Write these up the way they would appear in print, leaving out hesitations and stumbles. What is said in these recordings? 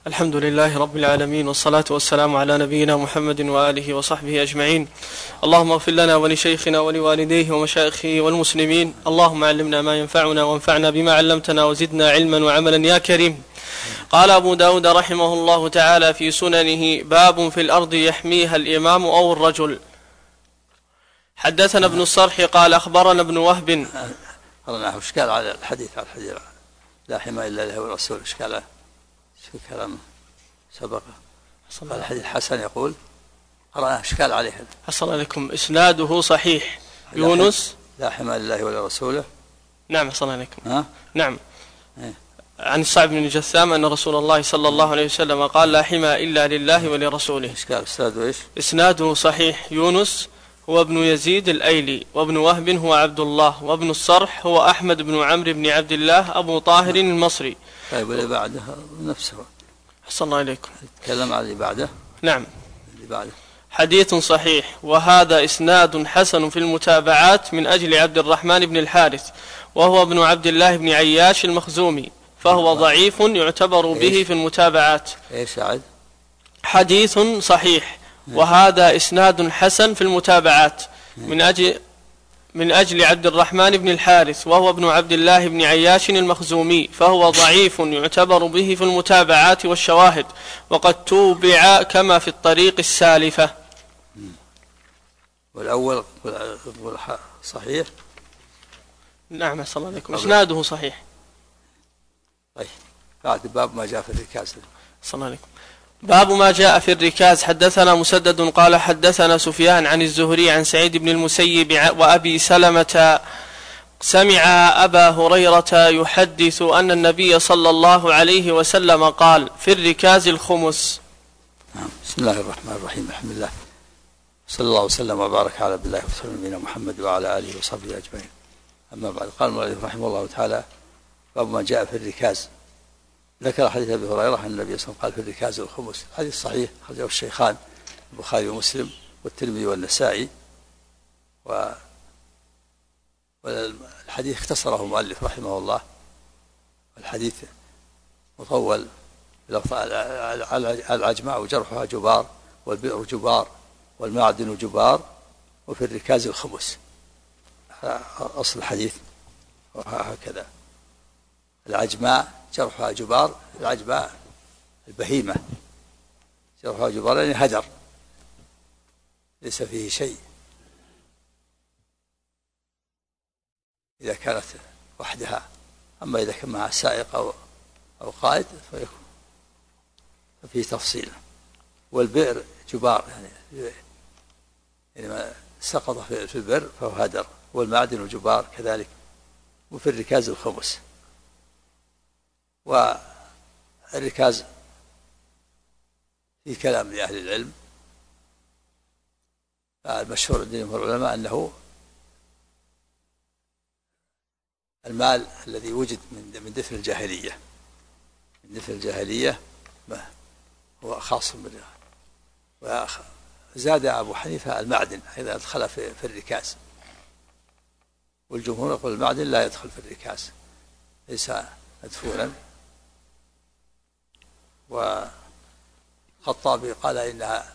الحمد لله رب العالمين، والصلاة والسلام على نبينا محمد وآله وصحبه أجمعين. اللهم اغفر لنا ولشيخنا ولوالديه ومشايخه والمسلمين. اللهم علمنا ما ينفعنا وانفعنا بما علمتنا وزدنا علما وعملا يا كريم. قال أبو داود رحمه الله تعالى في سننه: باب في الأرض يحميها الإمام أو الرجل. حدثنا ابن الصرح قال أخبرنا ابن وهب. قرأناه إشكال على الحديث لا حماية إلا له والرسول. إشكال شو كلام سبق الحديث حسن يقول قرأناه إشكال عليه. حصل عليكم إسناده صحيح. يونس لا حماية لله ولا رسوله. نعم حصل عليكم. نعم. عن الصعب بن جثام أن رسول الله صلى الله عليه وسلم قال: لا حمى إلا لله ولرسوله. إشكال إسناده إيش؟ إسناده صحيح. يونس هو ابن يزيد الأيلي، وابن وهب هو عبد الله، وابن الصرح هو أحمد بن عمرو بن عبد الله أبو طاهر المصري. طيب واللي بعده نفسه. حصل الله عليكم. تكلم على اللي بعده. نعم. اللي بعده حديث صحيح، وهذا إسناد حسن في المتابعات من أجل عبد الرحمن بن الحارث، وهو ابن عبد الله بن عياش المخزومي، فهو ضعيف يعتبر به في المتابعات. إيش عاد؟ حديث صحيح، وهذا إسناد حسن في المتابعات من أجل عبد الرحمن بن الحارث، وهو ابن عبد الله بن عياش المخزومي، فهو ضعيف يعتبر به في المتابعات والشواهد، وقد توبع كما في الطريق السالفة. والأول صحيح. نعم صلى الله عليكم. إسناده صحيح. طيب بعد باب ما جاء في الركاز. صلى الله عليكم. باب ما جاء في الركاز. حدثنا مسدد قال حدثنا سفيان عن الزهري عن سعيد بن المسيب وأبي سلمة سمع أبا هريرة يحدث أن النبي صلى الله عليه وسلم قال: في الركاز الخمس. بسم الله الرحمن الرحيم. الحمد لله صلى الله وسلم وبارك على بالله وسلم نبينا محمد وعلى آله وصحبه أجمعين. أما بعد، قال المؤلف رحمه الله تعالى: باب ما جاء في الركاز. ذكر حديث أبي هريرة أن النبي صلى الله عليه وسلم قال: في الركاز الخمس. حديث صحيح أخرجه الشيخان البخاري ومسلم والترمذي والنسائي. والحديث اختصره المؤلف رحمه الله. الحديث مطول: العجماء جرحها جبار، والبئر جبار، والمعدن جبار، وفي الركاز الخمس. أصل الحديث وهكذا: العجماء جرحها جبار. العجماء البهيمة جرحها جبار يعني هدر ليس فيه شيء. إذا كانت وحدها، أما إذا كان معها سائق أو قائد ففيه تفصيل. والبئر جبار يعني ما سقط في البئر فهو هدر. والمعدن جبار كذلك. وفي الركاز الخمس. والركاز في كلام لأهل العلم. المشهور عند العلماء أنه المال الذي وجد من دفن الجاهلية. من دفن الجاهلية هو خاص بالله. وزاد أبو حنيفة المعدن إذا أدخل في الركاز. والجمهور يقول المعدن لا يدخل في الركاز، ليس مدفونا. والخطابي قال إنها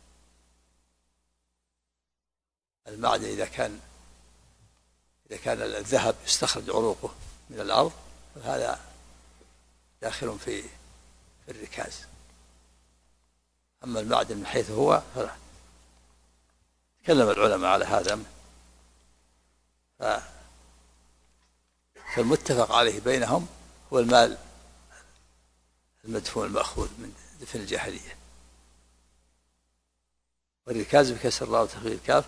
المعدن إذا كان الذهب يستخرج عروقه من الأرض فهذا داخل في الركاز. أما المعدن من حيث هو فلا. تكلم العلماء على هذا. فالمتفق عليه بينهم هو المال المدفون المأخوذ من دفن الجاهلية. والركاز بكسر الراء وتخفيف الكاف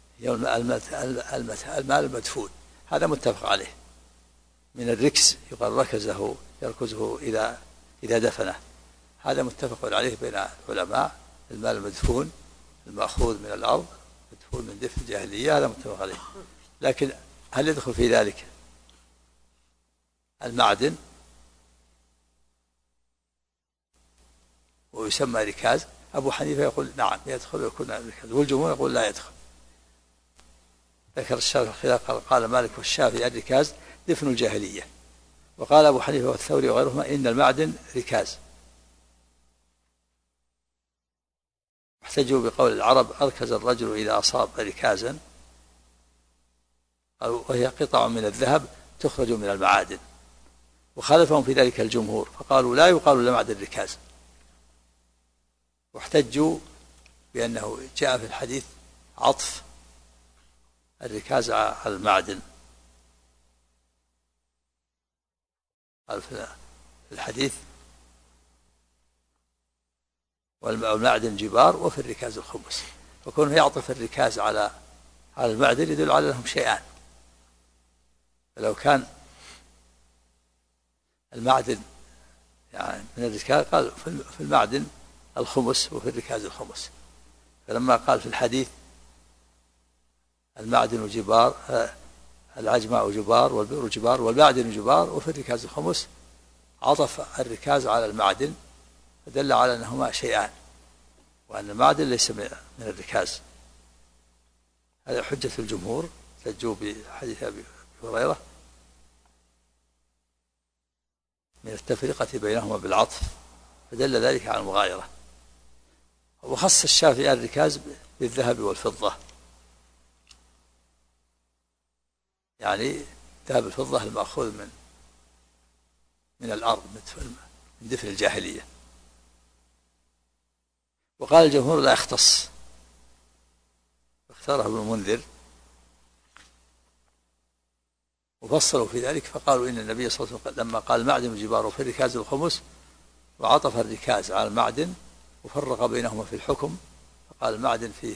المال المدفون، هذا متفق عليه. من الركز يقال ركزه يركزه إذا دفنه، هذا متفق عليه بين العلماء. المال المدفون المأخوذ من الأرض مدفون من دفن الجاهلية، هذا متفق عليه. لكن هل يدخل في ذلك المعدن ويسمى ركاز؟ أبو حنيفة يقول نعم يدخل ويكون ركاز، والجمهور يقول لا يدخل. ذكر الشافعي خلاف، قال مالك والشافعي الركاز دفن الجاهلية، وقال أبو حنيفة والثوري وغيرهما إن المعدن ركاز. واحتجوا بقول العرب: أركز الرجل إذا أصاب ركازا، وهي قطع من الذهب تخرج من المعادن. وخالفهم في ذلك الجمهور فقالوا: لا يقال لمعدن الركاز. واحتجوا بأنه جاء في الحديث عطف الركاز على المعدن. قال في الحديث: والمعدن جبار وفي الركاز الخمس. فكونه يعطف الركاز على المعدن يدل على أنهم شيئان. فلو كان المعدن يعني من الركاز قال في المعدن الخمس وفي الركاز الخمس. فلما قال في الحديث: المعدن جبار، العجماء جبار والبئر جبار والمعدن جبار وفي الركاز الخمس، عطف الركاز على المعدن فدل على أنهما شيئان، وأن المعدن ليس من الركاز. هذا حجة الجمهور، احتجوا بحديث أبي هريرة من التفرقة بينهما بالعطف، فدل ذلك على المغايرة. وخص الشافعي الركاز بالذهب والفضة، يعني ذهب الفضة المأخوذ من الأرض من دفن الجاهلية. وقال الجمهور: لا يختص، اختاره ابن المنذر وفصلوا في ذلك فقالوا: إن النبي صلى الله عليه وسلم لما قال المعدن جبار وفي الركاز الخمس وعطف الركاز على المعدن وفرق بينهما في الحكم، فقال المعدن فيه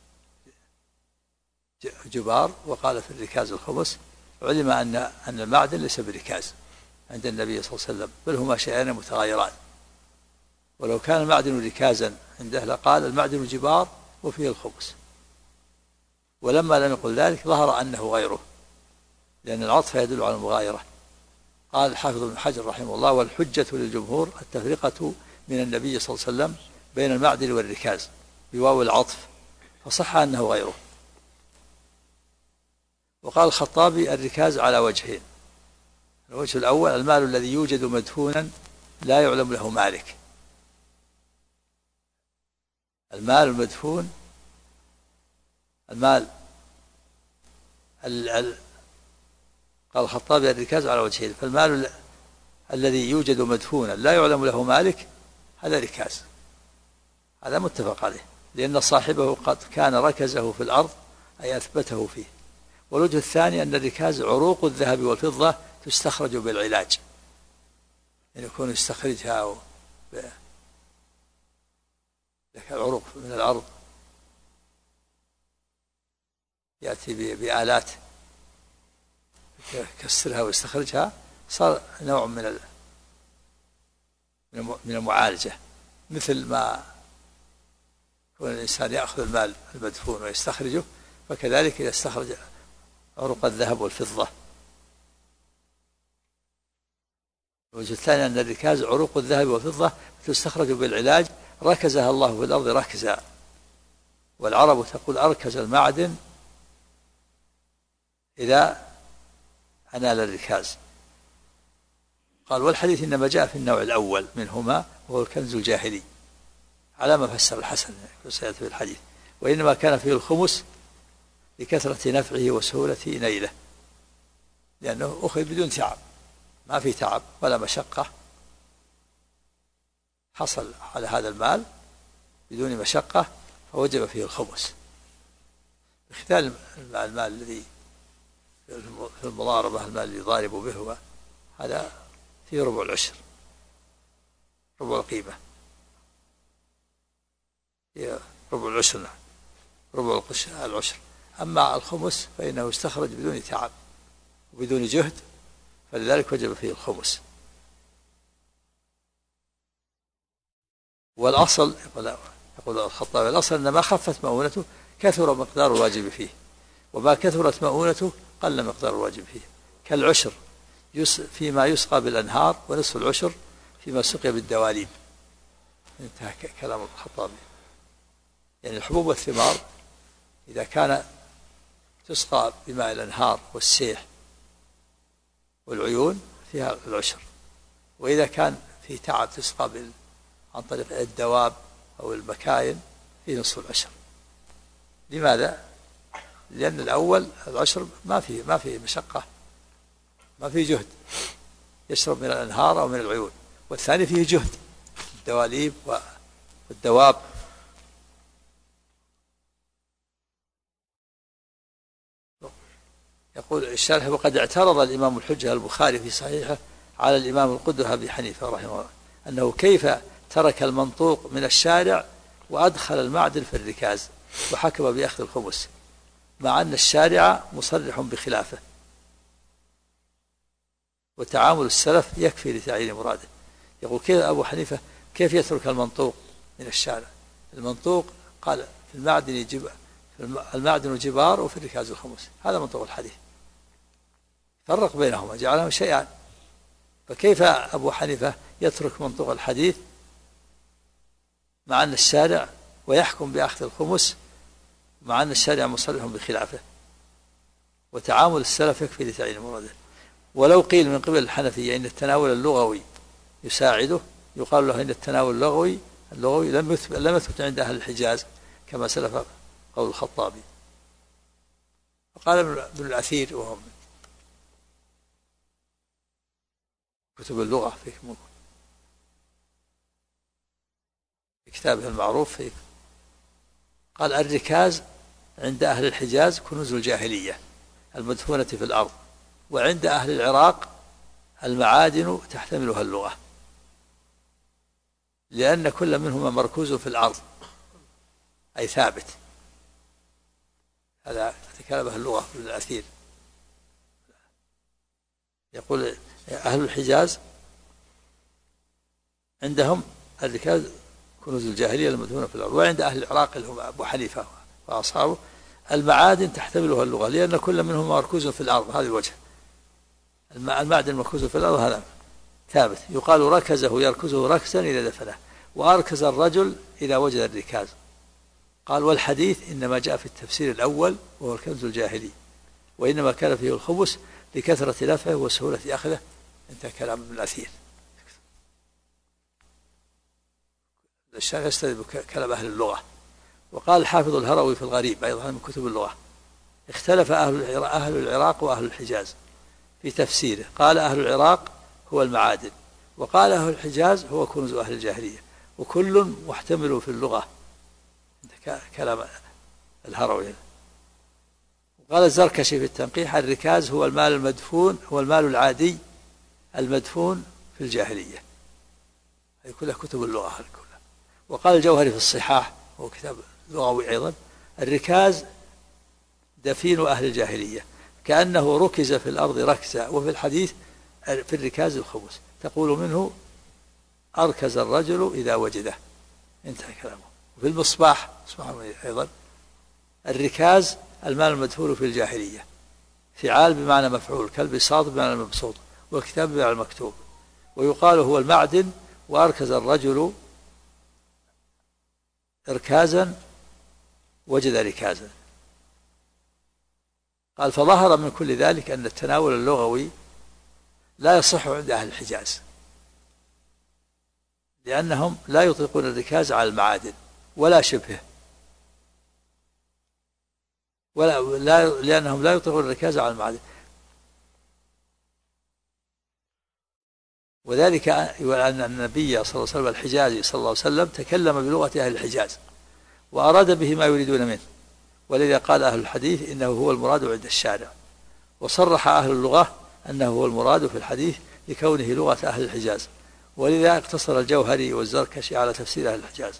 جبار وقال في الركاز الخمس، علم أن المعدن ليس بركاز عند النبي صلى الله عليه وسلم، بل هما شيئان متغايران. ولو كان المعدن ركازا عنده لقال المعدن جبار وفيه الخمس، ولما لم يقل ذلك ظهر أنه غيره، لأن العطف يدل على المغايرة. قال الحافظ ابن حجر رحمه الله: والحجة للجمهور التفرقة من النبي صلى الله عليه وسلم بين المعدن والركاز بواو العطف، فصح أنه غيره. وقال الخطابي: الركاز على وجهين: الوجه الأول المال الذي يوجد مدفونا لا يعلم له مالك. المال المدفون، المال قال الخطابي: الركاز على وجهين، فالمال الذي يوجد مدفونا لا يعلم له مالك هذا ركاز، هذا متفق عليه، لأن صاحبه قد كان ركزه في الأرض أي أثبته فيه. والوجه الثاني أن الركاز عروق الذهب والفضة تستخرج بالعلاج، يعني يكون يستخرجها العروق من الأرض، يأتي بآلات يكسرها ويستخرجها، صار نوع من المعالجة، مثل ما يكون الإنسان يأخذ المال المدفون ويستخرجه، فكذلك إذا استخرج عروق الذهب والفضة. الوجه الثاني أن الركاز عروق الذهب والفضة تستخرج بالعلاج، ركزها الله في الأرض ركزا، والعرب تقول: أركز المعدن إذا أنال الركاز. قال: والحديث إنما جاء في النوع الأول منهما وهو الكنز الجاهلي، على ما فسر الحسن سيأتي في الحديث، وإنما كان فيه الخمس لكثرة نفعه وسهولة نيله، لأنه أخذ بدون تعب، ما في تعب ولا مشقة، حصل على هذا المال بدون مشقة فوجب فيه الخمس، بخلاف المال الذي في المضاربة، المال اللي يضارب به هذا فيه ربع العشر، ربع القيمة، هي ربع العشر، ربع العشر. أما الخمس فإنه يستخرج بدون تعب وبدون جهد، فلذلك وجب فيه الخمس. والأصل يقول الخطابي: الأصل أن ما خفت مؤونته كثر مقدار الواجب فيه، وما كثرت مؤونته قل مقدار الواجب فيه، كالعشر فيما يسقى بالأنهار، ونصف العشر فيما سقي بالدواليب. انتهى كلام الخطابي. يعني الحبوب والثمار إذا كان تسقى بماء الأنهار والسيح والعيون فيها العشر، وإذا كان في تعب تسقى عن طريق الدواب أو المكاين في نصف العشر. لماذا؟ لأن الأول العشر ما فيه مشقة، ما فيه جهد، يشرب من الأنهار أو من العيون. والثاني فيه جهد، الدواليب والدواب. يقول الشارح: وقد اعترض الإمام الحجة البخاري في صحيحه على الإمام القدوة أبي حنيفة رحمه الله أنه كيف ترك المنطوق من الشارع وأدخل المعدل في الركاز وحكم بأخذ الخمس، مع أن الشارع مصرح بخلافه، وتعامل السلف يكفي لتعيين مراده. يقول كيف أبو حنيفة كيف يترك المنطوق من الشارع؟ المنطوق قال في المعدن جبار وفي الركاز الخمس، هذا منطوق الحديث، فرق بينهما جعلهم شيئان. فكيف أبو حنيفة يترك منطوق الحديث مع أن الشارع ويحكم بأخذ الخمس، مع أن الشارع مصرح بخلافه، وتعامل السلف يكفي لتعيين مراده. ولو قيل من قبل الحنفية إن التناول اللغوي يساعده، يقال له إن التناول اللغوي لم يثبت عند أهل الحجاز كما سلف قول الخطابي. وقال ابن الأثير وهم كتب اللغة في كتابه المعروف قال: الركاز عند أهل الحجاز كنوز الجاهلية المدفونة في الأرض، وعند أهل العراق المعادن تحتملها اللغة، لأن كل منهما مركوز في الأرض أي ثابت. هذا تكلمه اللغة في الأثير. يقول أهل الحجاز عندهم الركاز كنوز الجاهلية المدفونة في الأرض، وعند أهل العراق اللي هم أبو حنيفة وأصحابه المعادن تحتملها اللغة، لأن كل منهم مركوز في الأرض. هذا الوجه، المعدن مركوز في الأرض هذا ثابت. يقال ركزه يركزه ركزا إذا دفنه، وأركز الرجل إذا وجد الركاز. قال: والحديث إنما جاء في التفسير الأول وهو الكنز الجاهلي، وإنما كان فيه الخبث لكثرة نفعه وسهولة أخذه. انتهى كلام ابن الأثير. الشارع يستدل بكلام أهل اللغة. وقال الحافظ الهروي في الغريب أيضا من كتب اللغة: اختلف أهل العراق وأهل الحجاز في تفسيره. قال أهل العراق هو المعادن، وقال أهل الحجاز هو كنوز أهل الجاهلية، وكل محتمل في اللغة. كلام الهروي. وقال الزركشي في التنقيح: الركاز هو المال المدفون، هو المال العادي المدفون في الجاهلية. هذه كلها كتب اللغة كلها. وقال الجوهري في الصحاح وهو كتاب لغوي أيضا: الركاز دفين أهل الجاهلية، كأنه ركز في الأرض ركزا، وفي الحديث في الركاز الخبز، تقول منه أركز الرجل إذا وجده. انتهى كلامه. وفي المصباح أيضا: الركاز المال المدفون في الجاهلية، فعال بمعنى مفعول، كالبساط بمعنى مبسوط، والكتاب بمعنى المكتوب. ويقال هو المعدن، وأركز الرجل إركازا وجد ركازا. قال: فظهر من كل ذلك أن التناول اللغوي لا يصح عند أهل الحجاز، لأنهم لا يطلقون الركاز على المعادن ولا شبهه، لأنهم لا يطلقون الركاز على المعادن. وذلك أن النبي صلى الله عليه وسلم الحجازي صلى الله عليه وسلم تكلم بلغة أهل الحجاز وأراد به ما يريدون منه، ولذا قال أهل الحديث إنه هو المراد عند الشارع، وصرح أهل اللغة أنه هو المراد في الحديث لكونه لغة أهل الحجاز، ولذا اقتصر الجوهري والزركشي على تفسير أهل الحجاز.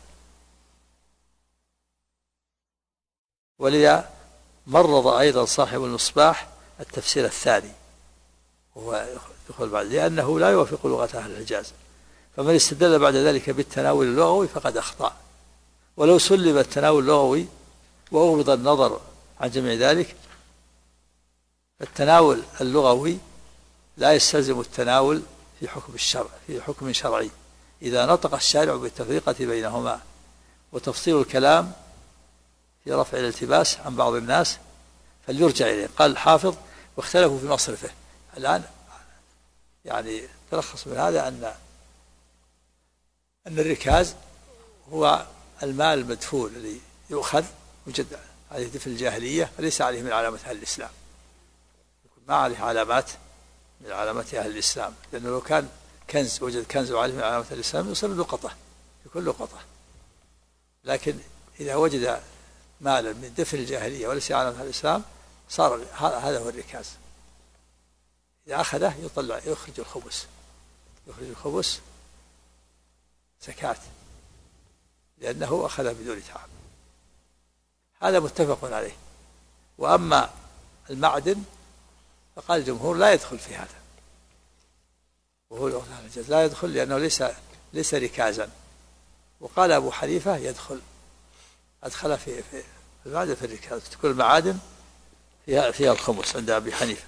ولذا مرض أيضا صاحب المصباح التفسير الثاني، وهو يدخل بعد، لأنه لا يوافق لغة أهل الحجاز. فمن استدل بعد ذلك بالتناول اللغوي فقد أخطأ. ولو سلم التناول اللغوي وأغض النظر عن جميع ذلك، التناول اللغوي لا يستلزم التناول في حكم الشرع، في حكم شرعي، إذا نطق الشارع بالتفرقة بينهما وتفصيل الكلام في رفع الالتباس عن بعض الناس فليرجع إليه. قال الحافظ: واختلفوا في مصرفه. الآن يعني تلخص من هذا أن الركاز هو المال المدفون الذي يؤخذ يوجد عليه دفن الجاهلية ليس عليه من علامة أهل الإسلام، ما عليه علامات من علامات أهل الإسلام، لأنه لو كان كنز وجد كنز وعليه من علامة الإسلام يصير لقطة يكون لقطة. لكن إذا وجد مالا من دفن الجاهلية وليس علامة أهل الإسلام صار هذا هو الركاز. إذا أخذه يخرج الخبز زكاة لأنه أخذه بدون تعب، هذا متفق عليه. وأما المعدن فقال الجمهور لا يدخل في هذا، وهو لا يدخل لأنه ليس ركازا. وقال أبو حنيفة يدخل، أدخل في المعدن في الركاز، تكون المعادن فيها الخمس عند أبي حنيفة.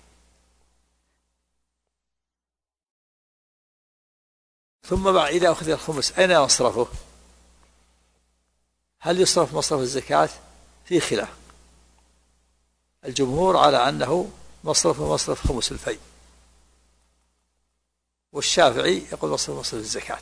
ثم بعد إذا أخذ الخمس أين يصرفه؟ هل يصرف مصرف الزكاة؟ في خلاف. الجمهور على أنه مصرفه مصرف خمس الفيء، والشافعي يقول مصرف الزكاة،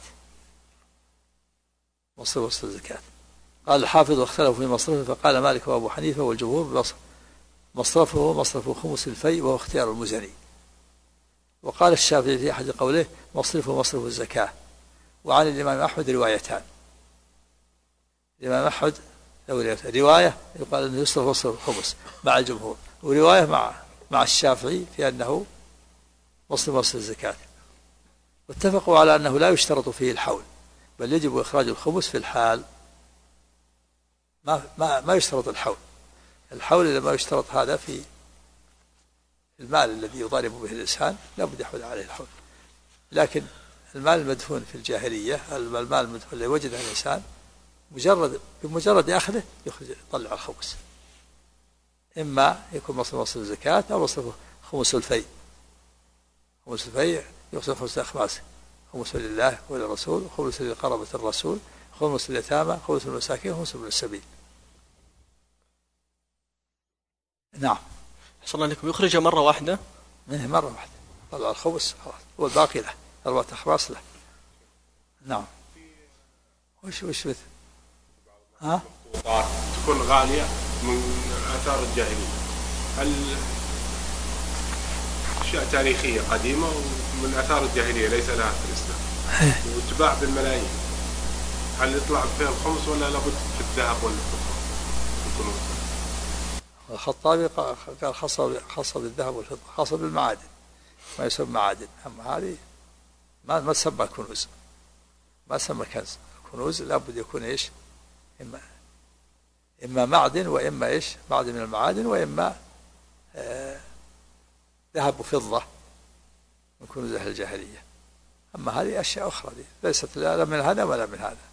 مصرف الزكاة. قال الحافظ واختلفوا في مصرفه، فقال مالك وأبو حنيفة والجمهور مصرفه مصرف خمس الفيء وهو اختيار المزني. وقال الشافعي في أحد قوله مصرفه مصرف الزكاة. وعن الإمام أحمد روايتان، الإمام أحمد رواية يقال أنه يصرف مصرف الخمس مع الجمهور، ورواية مع الشافعي في أنه مصرف الزكاة. واتفقوا على أنه لا يشترط فيه الحول، بل يجب إخراج الخمس في الحال، ما يشترط الحول إذا ما يشترط هذا في المال الذي يضارب به الإنسان لا بد يحول عليه الحول. لكن المال المدفون في الجاهلية، المال المدفون اللي وجده الإنسان بمجرد أخذه يطلع الخمس، إما يكون مصرف الزكاة أو مصرف خمس الفيء. خمس الفيء يقسم خمسة أخماس، خمس لله وللرسول، خمس لقرابة الرسول، خمس لليتامى، خمس للمساكين، خمس من السبيل. نعم. أحسن الله عليكم. يخرج مرة واحدة؟ مرة واحدة طلع الخمس خلاص، والباقي له 4 أخماس له. نعم. وش مثل تكون غالية من آثار الجاهلية، هل أشياء تاريخية قديمة ومن آثار الجاهلية ليس لها في الإسلام وتباع بالملايين، هل يطلع فيها الخمس ولا لابد في الذهب والفضة والكنوز؟ الخطابي قال خاصة بالذهب والفضة، خاصة بالمعادن ما يسمى معادن. أما هذه ما تسمى كنوز، ما تسمى كنز. الكنوز لابد يكون إيش؟ إما معدن وإما إيش؟ معدن من المعادن، وإما ذهب وفضة من كنوز أهل الجاهلية. أما هذه أشياء أخرى دي ليست لا من هذا ولا من هذا.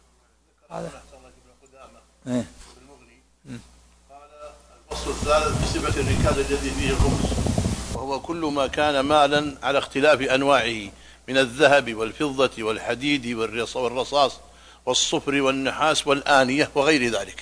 الفصل الثالث في صفة الركاز الذي فيه الخمس، وهو كل ما كان مالا على اختلاف أنواعه من الذهب والفضة والحديد والرصاص والصفر والنحاس والآنية وغير ذلك.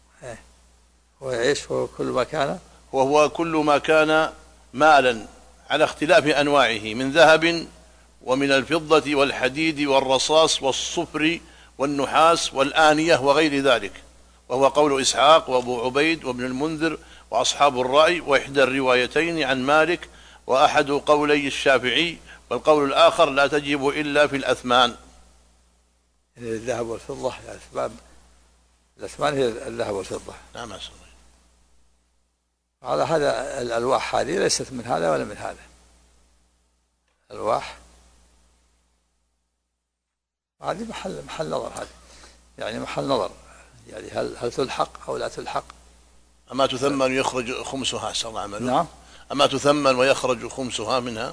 وإيش هو كل ما كان؟ وهو كل ما كان مالا على اختلاف أنواعه من ذهب ومن الفضة والحديد والرصاص والصفر والنحاس والآنية وغير ذلك، وهو قول إسحاق وأبو عبيد وابن المنذر وأصحاب الرأي، وإحدى الروايتين عن مالك، وأحد قولي الشافعي، والقول الآخر لا تجب إلا في الأثمان. الذهب والفضة الأثمان هي الذهب والفضة. نعم. على هذا الألواح هذه ليست من هذا ولا من هذا. الألواح هذه محل نظر، هذه يعني محل نظر، يعني هل تلحق أو لا تلحق. أما تثمن يخرج خمسها صلى الله عليه وسلم؟ نعم. أما تثمن ويخرج خمسها منها؟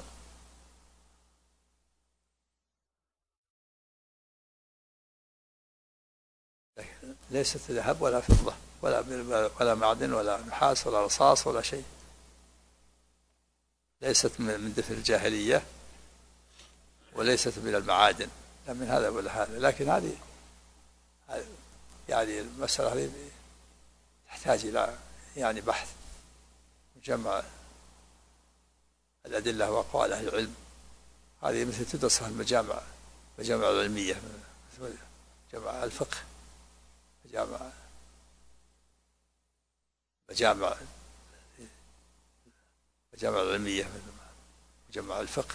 ليست ذهب ولا فضة ولا معدن ولا نحاس ولا رصاص ولا شيء، ليست من دفن الجاهلية وليست من المعادن، لا من هذا ولا هذا. لكن هذه يعني المسألة هذه تحتاج إلى يعني بحث وجمع الأدلة وأقوال أهل العلم. هذه مثل تدرسها المجامع العلمية، جمع الفقه مجامع العلمية، مجمع الفقه،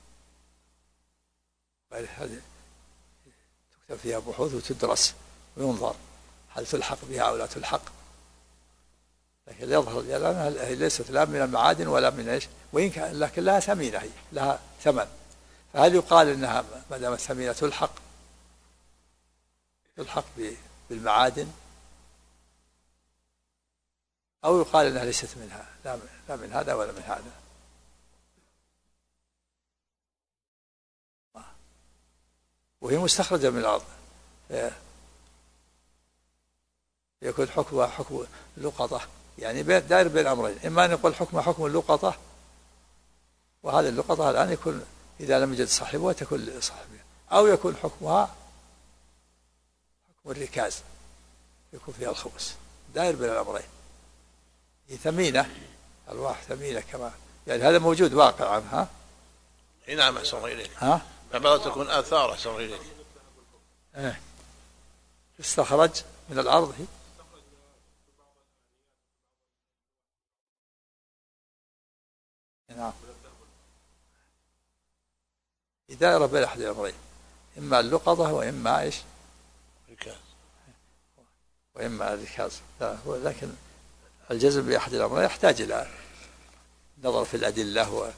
هذه تكتب فيها بحوث وتدرس وينظر هل تلحق بها أو لا تلحق. لكن يظهر لأنها ليست لا من المعادن ولا من إيش، وإن كان لكن لها ثمينة، هي لها ثمن، فهل يقال إنها ما دامت ثمينة تلحق بالمعادن، أو يقال إنها ليست منها، لا من هذا ولا من هذا. وهي مستخرجة من الأرض، يكون حكمها حكم اللقطة، يعني دائر بين أمرين، إما أن يقول حكمها حكم اللقطة، وهذه اللقطة الآن يكون إذا لم يجد صاحبها تكون لصاحبها، أو يكون حكمها حكم الركاز، يكون فيها الخبز، دائر بين الأمرين. هي ثمينة، الأرواح ثمينة كما يعني هذا موجود واقعا. ها نعم أحسن إليك. ها بعض تكون آثار أحسن إليك. استخرج من الأرض، هي نعم، دائرة بين أحد الأمرين، إما اللقطة وإما إيش ركاز، وإما الركاز. لكن الجزم بأحد الأمرين يحتاج إلى نظر في الأدلة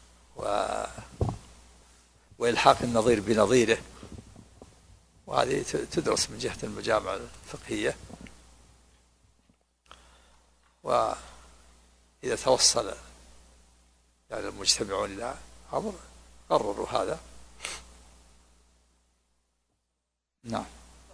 وإلحاق النظير بنظيره، وهذه تدرس من جهة المجامع الفقهية. وإذا توصل يعني المجتمعون إلى أمر قرروا هذا. نعم.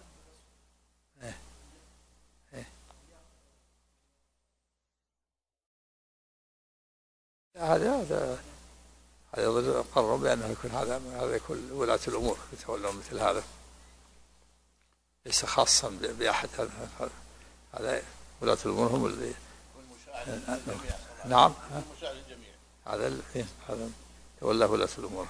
هذا قرروا بأنه يكون هذا يكون ولاة الأمور يتولون مثل هذا، ليس خاصا بأحد. هذا ولاة الأمور هم اللي نعم هذا تولى ولاة الأمور.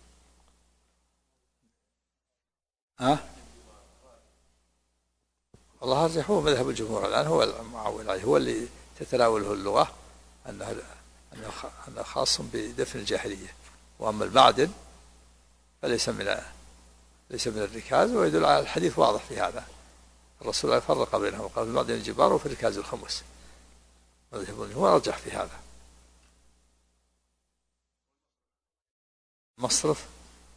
والله الرجح هو مذهب الجمهور الآن، هو المعول عليه، هو اللي تتناوله اللغة أنه خاص بدفن الجاهلية. وأما المعدن فليس من الركاز، ويدل على الحديث واضح في هذا. الرسول فرق بينهم وقال في المعدن الجبار وفي الركاز الخمس، هو أرجح في هذا. مصرف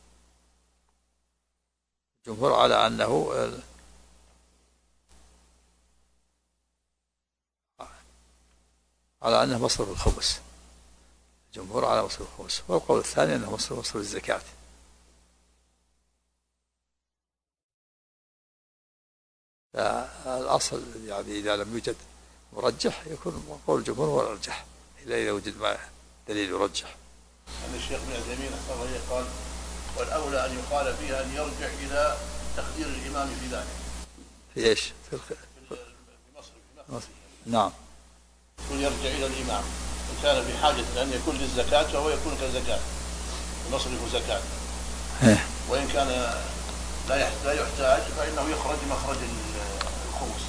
الجمهور على أنه مصرف الخمس، الجمهور على مصرف الخمس، والقول الثاني أنه مصرف الزكاة. فالأصل يعني إذا لم يوجد مرجح يكون قول الجمهور هو الأرجح، إلا إذا وجد ما دليل يرجح. أن الشيخ ابن عثيمين قال والأولى أن يقال فيها أن يرجع إلى تقدير الإمام في ذلك. في إيش؟ في مصر. نعم. يكون يرجع إلى الإمام إن كان في حاجة أن يكون للزكاة فهو يكون كزكاة، مصرف زكاة. وإن كان لا يحتاج فإنه يخرج مخرج الخمس.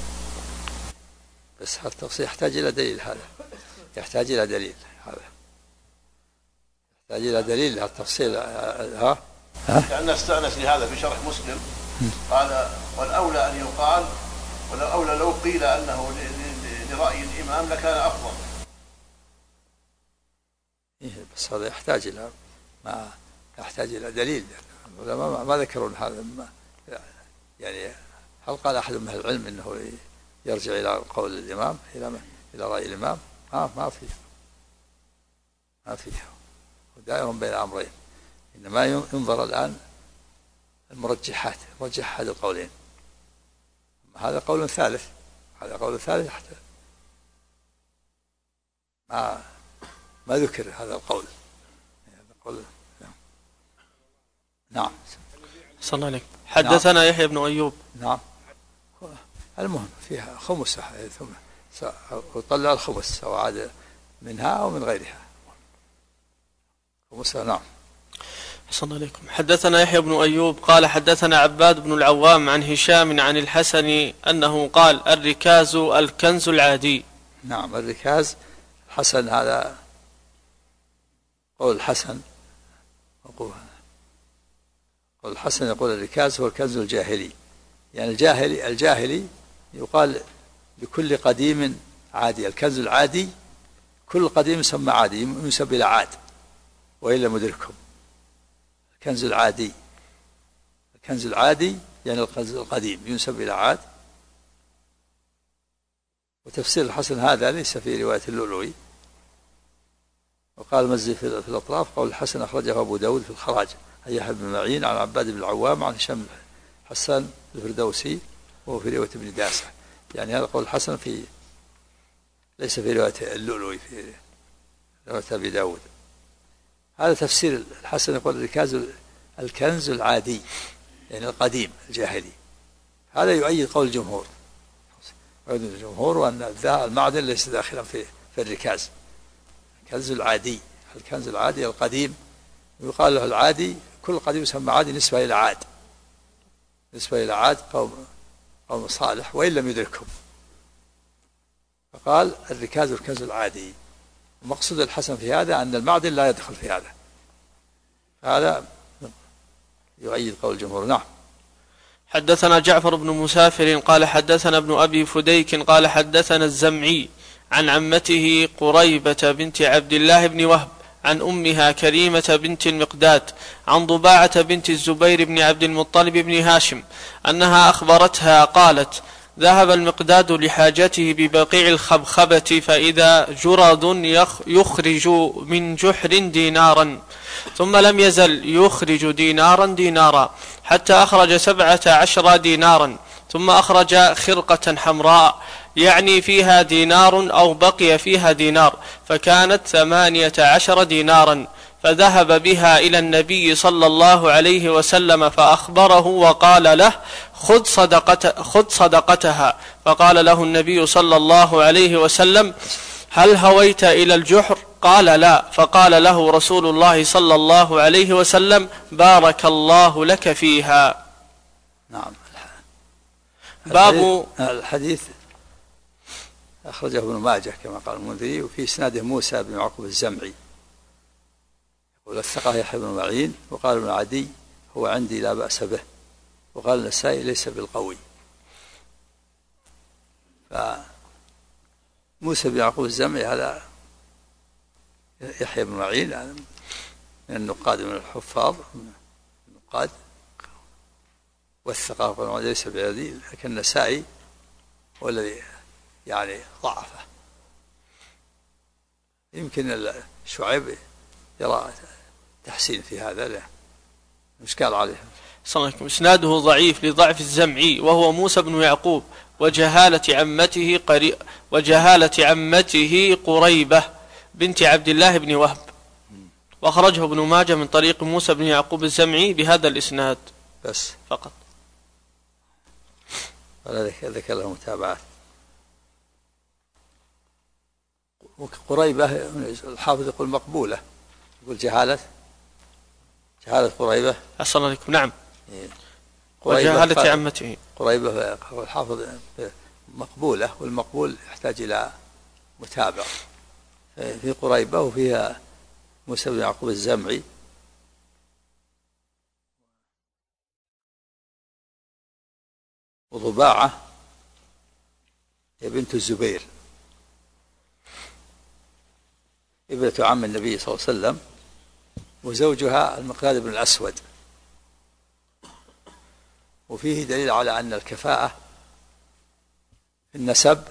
بس هذا التفصيل يحتاج إلى دليل، هذا يحتاج إلى دليل، هذا يحتاج إلى دليل التفصيل. كأن استأنس لهذا في شرح مسلم، قال والأولى أن يقال، والأولى لو قيل أنه لرأي الإمام لكان أفضل. بس هذا يحتاج إلى دليل. ما ذكرون هذا، يعني هل قال أحد من العلم إنه يرجع إلى قول الإمام إلى رأي الإمام؟ ما فيه دائر بين أمرين، إنما ينظر الآن المرجحات، مرجح هذا القولين. هذا قول ثالث، حتى ما ذكر هذا القول. نعم. صلى الله عليك. حدثنا يحيى بن أيوب. نعم. المهم فيها خمس، ثم يطلع الخمس سواء عاد منها أو من غيرها خمسة. نعم. صلى عليكم. حدثنا يحيى بن أيوب قال حدثنا عباد بن العوام عن هشام عن الحسن أنه قال الركاز الكنز العادي. نعم، الركاز الحسن، هذا قول الحسن. قول الحسن يقول الركاز هو الكنز الجاهلي، يعني الجاهلي يقال لكل قديم عادي. الكنز العادي كل قديم يسمى عادي، ينسب إلى عاد وإلا مدركهم. الكنز العادي يعني الكنز القديم ينسب إلى عاد. وتفسير الحسن هذا ليس في رواية اللؤلؤي. وقال المزي في الأطراف قول الحسن أخرجه أبو داود في الخراج عن يحيى بن معين عن عباد بن العوام عن هشام حسان الفردوسي وهو في رواية ابن داسة. يعني هذا قول الحسن ليس في رواية اللؤلؤي، في رواية أبي داود. هذا تفسير الحسن. يقول الكنز العادي يعني القديم الجاهلي. هذا يؤيد قول الجمهور، وأن المعدن ليس داخلا في الركاز. الكنز العادي القديم يقال له العادي. كل قديم يسمى عادي نسبة إلى عاد قوم صالح وإن لم يدركهم. فقال الركاز الكنز العادي. ومقصود الحسن في هذا أن المعدن لا يدخل في هذا يؤيد قول الجمهور. نعم. حدثنا جعفر بن مسافر قال حدثنا ابن أبي فديك قال حدثنا الزمعي عن عمته قريبة بنت عبد الله بن وهب عن أمها كريمة بنت المقداد عن ضباعة بنت الزبير بن عبد المطلب بن هاشم أنها أخبرتها قالت ذهب المقداد لحاجته ببقيع الخبخبة فإذا جرد يخرج من جحر دينارا، ثم لم يزل يخرج دينارا حتى أخرج 17 دينارا، ثم أخرج خرقة حمراء يعني فيها دينار أو بقي فيها دينار، فكانت 18 دينارا، فذهب بها إلى النبي صلى الله عليه وسلم فأخبره وقال له خذ صدقتها. فقال له النبي صلى الله عليه وسلم هل هويت إلى الجحر؟ قال لا. فقال له رسول الله صلى الله عليه وسلم بارك الله لك فيها. نعم. باب الحديث أخرجه ابن ماجه كما قال المنذري، وفي إسناده موسى بن يعقوب الزمعي ووثقه يحيى بن معين، وقال ابن عدي هو عندي لا بأس به، وقال النسائي ليس بالقوي. فموسى بن يعقوب الزمعي هذا يحيى بن معين من النقاد من الحفاظ النقاد، وثقه وقال ليس بعدي، لكن النسائي هو الذي يعني ضعفه. يمكن شعيب يرى تحسين في هذا، لا مشكال عليه. صلى الله عليه وسلم. إسناده ضعيف لضعف الزمعي وهو موسى بن يعقوب وجهالة عمته قريبة بنت عبد الله بن وهب، وأخرجه ابن ماجه من طريق موسى بن يعقوب الزمعي بهذا الإسناد بس فقط، ولا ذكر له متابعات. قريبة الحافظ يقول مقبولة، يقول جهالة قريبة. أحسن الله عليكم. نعم. وجهالة عمته قريبة الحافظ مقبولة، والمقبول يحتاج إلى متابعة. في قريبة وفيها موسى بن يعقوب الزمعي، وضباعة هي بنت الزبير ابنة عم النبي صلى الله عليه وسلم، وزوجها المقداد بن الأسود. وفيه دليل على أن الكفاءة في النسب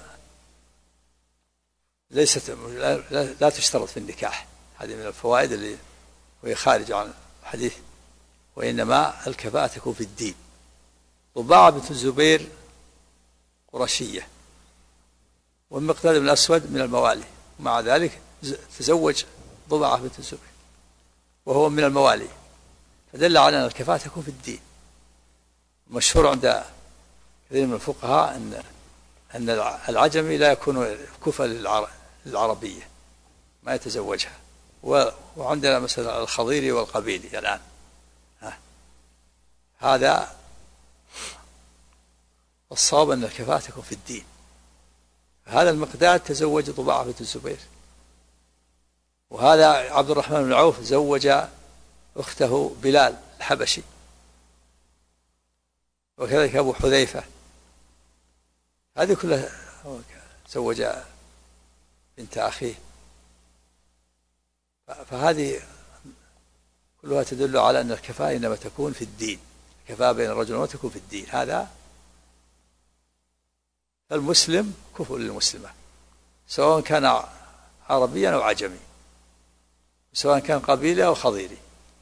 لا تشترط في النكاح. هذه من الفوائد اللي وهي خارج عن الحديث، وإنما الكفاءة تكون في الدين. ضباعة بنت الزبير قرشية، والمقداد بن الأسود من الموالي، ومع ذلك تزوج ضباعة بنت الزبير وهو من الموالي، فدل على أن الكفاءة تكون في الدين. مشهور عند كثير من الفقهاء أن العجمي لا يكون كفء للعربية، ما يتزوجها. وعندنا مثلا الخضيري والقبيلي الآن هذا الصواب أن الكفاءة تكون في الدين. هذا المقداد تزوج ضباعة بنت الزبير، وهذا عبد الرحمن بن عوف زوج أخته بلال الحبشي، وكذلك أبو حذيفة، هذه كلها زوج بنت أخيه. فهذه كلها تدل على أن الكفاءة إنما تكون في الدين، الكفاءة بين الرجل والمرأة تكون في الدين. هذا المسلم كفء للمسلمة سواء كان عربيا أو عجمي، سواء كان قبيلي أو خضيري.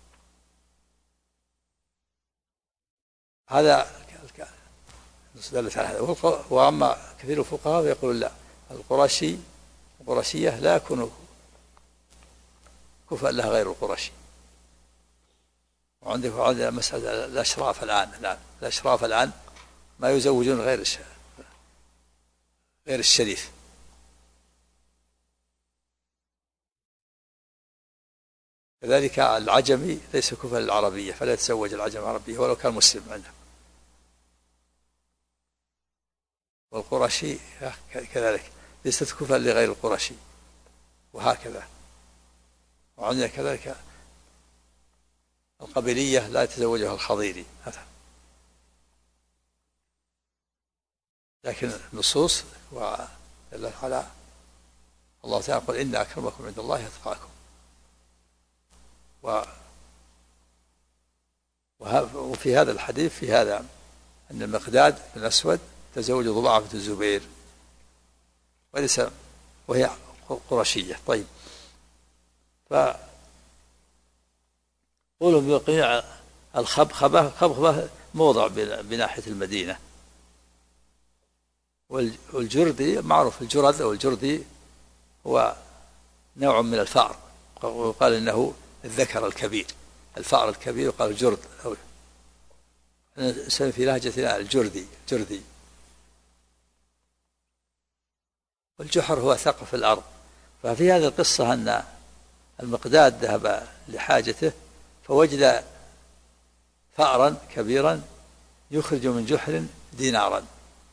هذا دلت على هذا. وأما كثير الفقهاء يقولون لا، القرشية لا يكون كفء لها غير القرشي. وعندنا مسألة الأشراف الآن الأشراف الآن ما يزوجون غير الشريف. كذلك العجمي ليس كفء للعربية، فلا يتزوج العجم العربية ولو كان مسلم عنده. والقرشي كذلك ليست كفء لغير القرشي، وهكذا. وعندنا كذلك القبيلية لا يتزوجها الخضيري هذا. لكن النصوص ودلت على الله تعالى يقول إن أكرمكم عند الله أتقاكم. وفي هذا الحديث في هذا أن المقداد بن الأسود تزوج ضباعة بنت الزبير وهي قرشية. طيب، قولوا بقيع الخبخبة موضع بناحية المدينة. والجردي معروف، الجرد أو الجردي هو نوع من الفأر، وقال إنه الذكر الكبير، الفأر الكبير، وقال الجرد أو في لهجتنا الجردي. والجحر هو ثقف الأرض. ففي هذه القصة أن المقداد ذهب لحاجته فوجد فأرا كبيرا يخرج من جحر دينارا،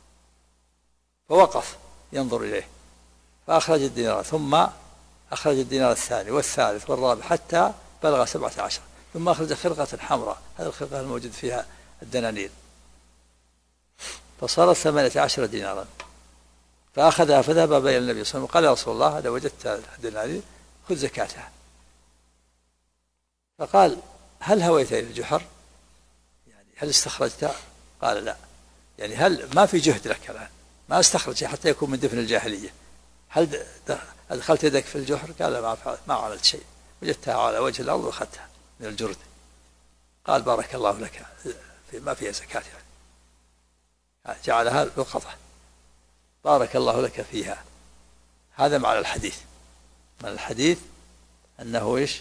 فوقف ينظر إليه فأخرج الدينار، ثم أخرج الدينار الثاني والثالث والرابع حتى بلغ 17، ثم أخرج خرقة حمراء، هذه الخرقة الموجود فيها الدنانير، فصارت 18 دينارا. فأخذها فذهب بين النبي صلى الله عليه وسلم وقال يا رسول الله إذا وجدت الدنانير خذ زكاتها. فقال هل هويت إلى الجحر؟ يعني هل استخرجت؟ قال لا. يعني هل ما في جهد لك الآن، ما استخرج حتى يكون من دفن الجاهلية، هل أدخلت يدك في الجحر؟ قال ما عملت شيء، وجدتها على وجه الأرض وأخذتها من الجرد. قال بارك الله لك، ما فيها زكاة يعني جعلها لقطة، بارك الله لك فيها. هذا معنى الحديث. من الحديث أنه إيش؟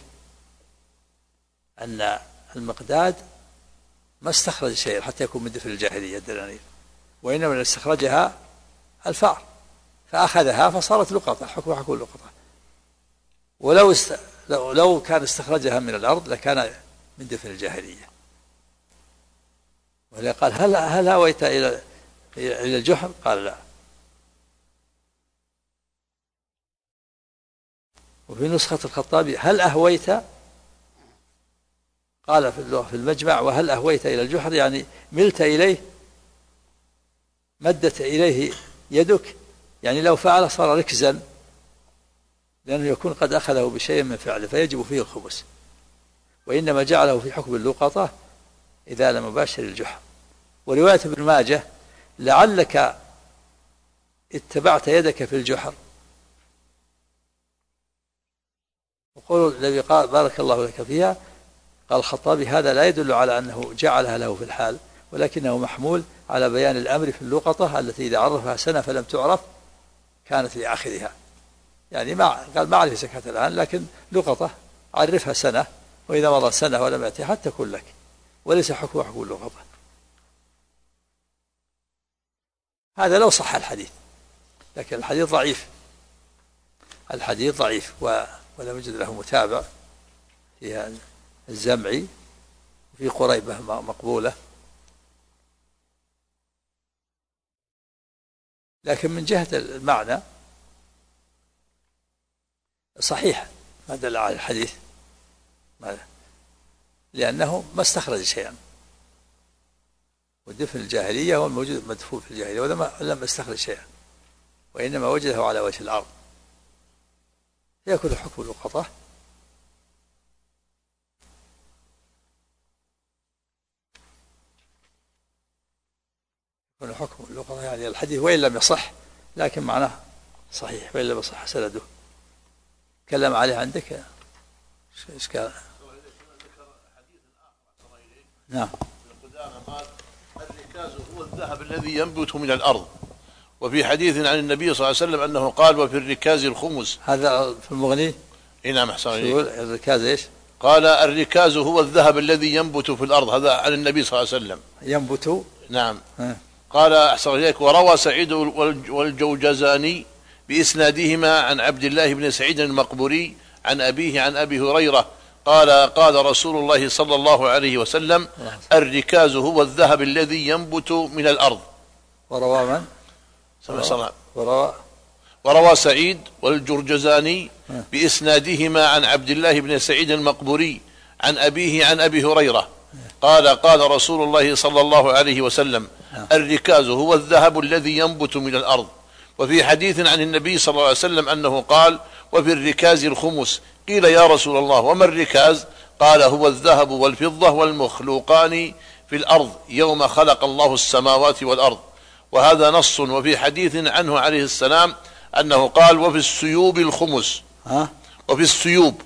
أن المقداد ما استخرج شيء حتى يكون من دفن الجاهلية الدنانير، وإنما اللي استخرجها الفأر، فأخذها فصارت لقطة، حكمها حكم لقطة. لو كان استخرجها من الأرض لكان من دفن الجاهلية. ولا قال هل هويت إلى الجحر؟ قال لا. وفي نسخة الخطابي هل أهويت؟ قال في المجمع وهل أهويت إلى الجحر يعني ملت إليه، مدت إليه يدك، يعني لو فعل صار ركزا، لأنه يكون قد أخذه بشيء من فعله فيجب فيه الخبز، وإنما جعله في حكم اللقطة إذا لم يباشر الجحر. ورواية ابن ماجه لعلك اتبعت يدك في الجحر، وقول الذي قال بارك الله لك فيها، قال الخطابي هذا لا يدل على أنه جعلها له في الحال، ولكنه محمول على بيان الأمر في اللقطة التي إذا عرفها سنة فلم تعرف كانت لآخرها. يعني قال ما عليه زكاة الآن، لكن لقطة عرفها سنة، وإذا مضى سنة ولم يأتي حتى تكون لك، وليس حكم اللقطة. هذا لو صح الحديث، لكن الحديث ضعيف، الحديث ضعيف ولم يجد له متابع. فيها الزمعي وفي قريبة مقبولة لكن من جهة المعنى صحيح ما دل على الحديث، لأنه ما استخرج شيئا، ودفن الجاهلية هو الموجود مدفون في الجاهلية، ولم يستخرج شيئا، وإنما وجده على وجه الأرض، يأكل حكم اللقطة. يكون حكم اللقطة يعني الحديث وإن لم يصح لكن معناه صحيح، وإن لم يصح سنده. تكلم عليه عندك إشكال. نعم. قال الركاز هو الذهب الذي ينبت من الأرض، وفي حديث عن النبي صلى الله عليه وسلم أنه قال وفي الركاز الخمس. هذا في المغني. نعم أحسن إليك. الركاز إيش؟ قال الركاز هو الذهب الذي ينبت في الأرض، هذا عن النبي صلى الله عليه وسلم. ينبت. نعم. قال أحسن إليك وروى سعيد والجوجزاني بإسنادهما عن عبد الله بن سعيد المقبوري عن أبيه عن أبي هريرة قال قال رسول الله صلى الله عليه وسلم الركاز هو الذهب الذي ينبت من الأرض. وروى من؟ وروى سعيد والجرجزاني بإسنادهما عن عبد الله بن سعيد المقبوري عن أبيه عن أبي هريرة قال قال رسول الله صلى الله عليه وسلم الركاز هو الذهب الذي ينبت من الأرض. وفي حديث عن النبي صلى الله عليه وسلم أنه قال وفي الركاز الخمس. قيل يا رسول الله وما الركاز؟ قال هو الذهب والفضة والمخلوقان في الأرض يوم خلق الله السماوات والأرض. وهذا نص. وفي حديث عنه عليه السلام أنه قال وفي السيوب الخمس. وفي السيوب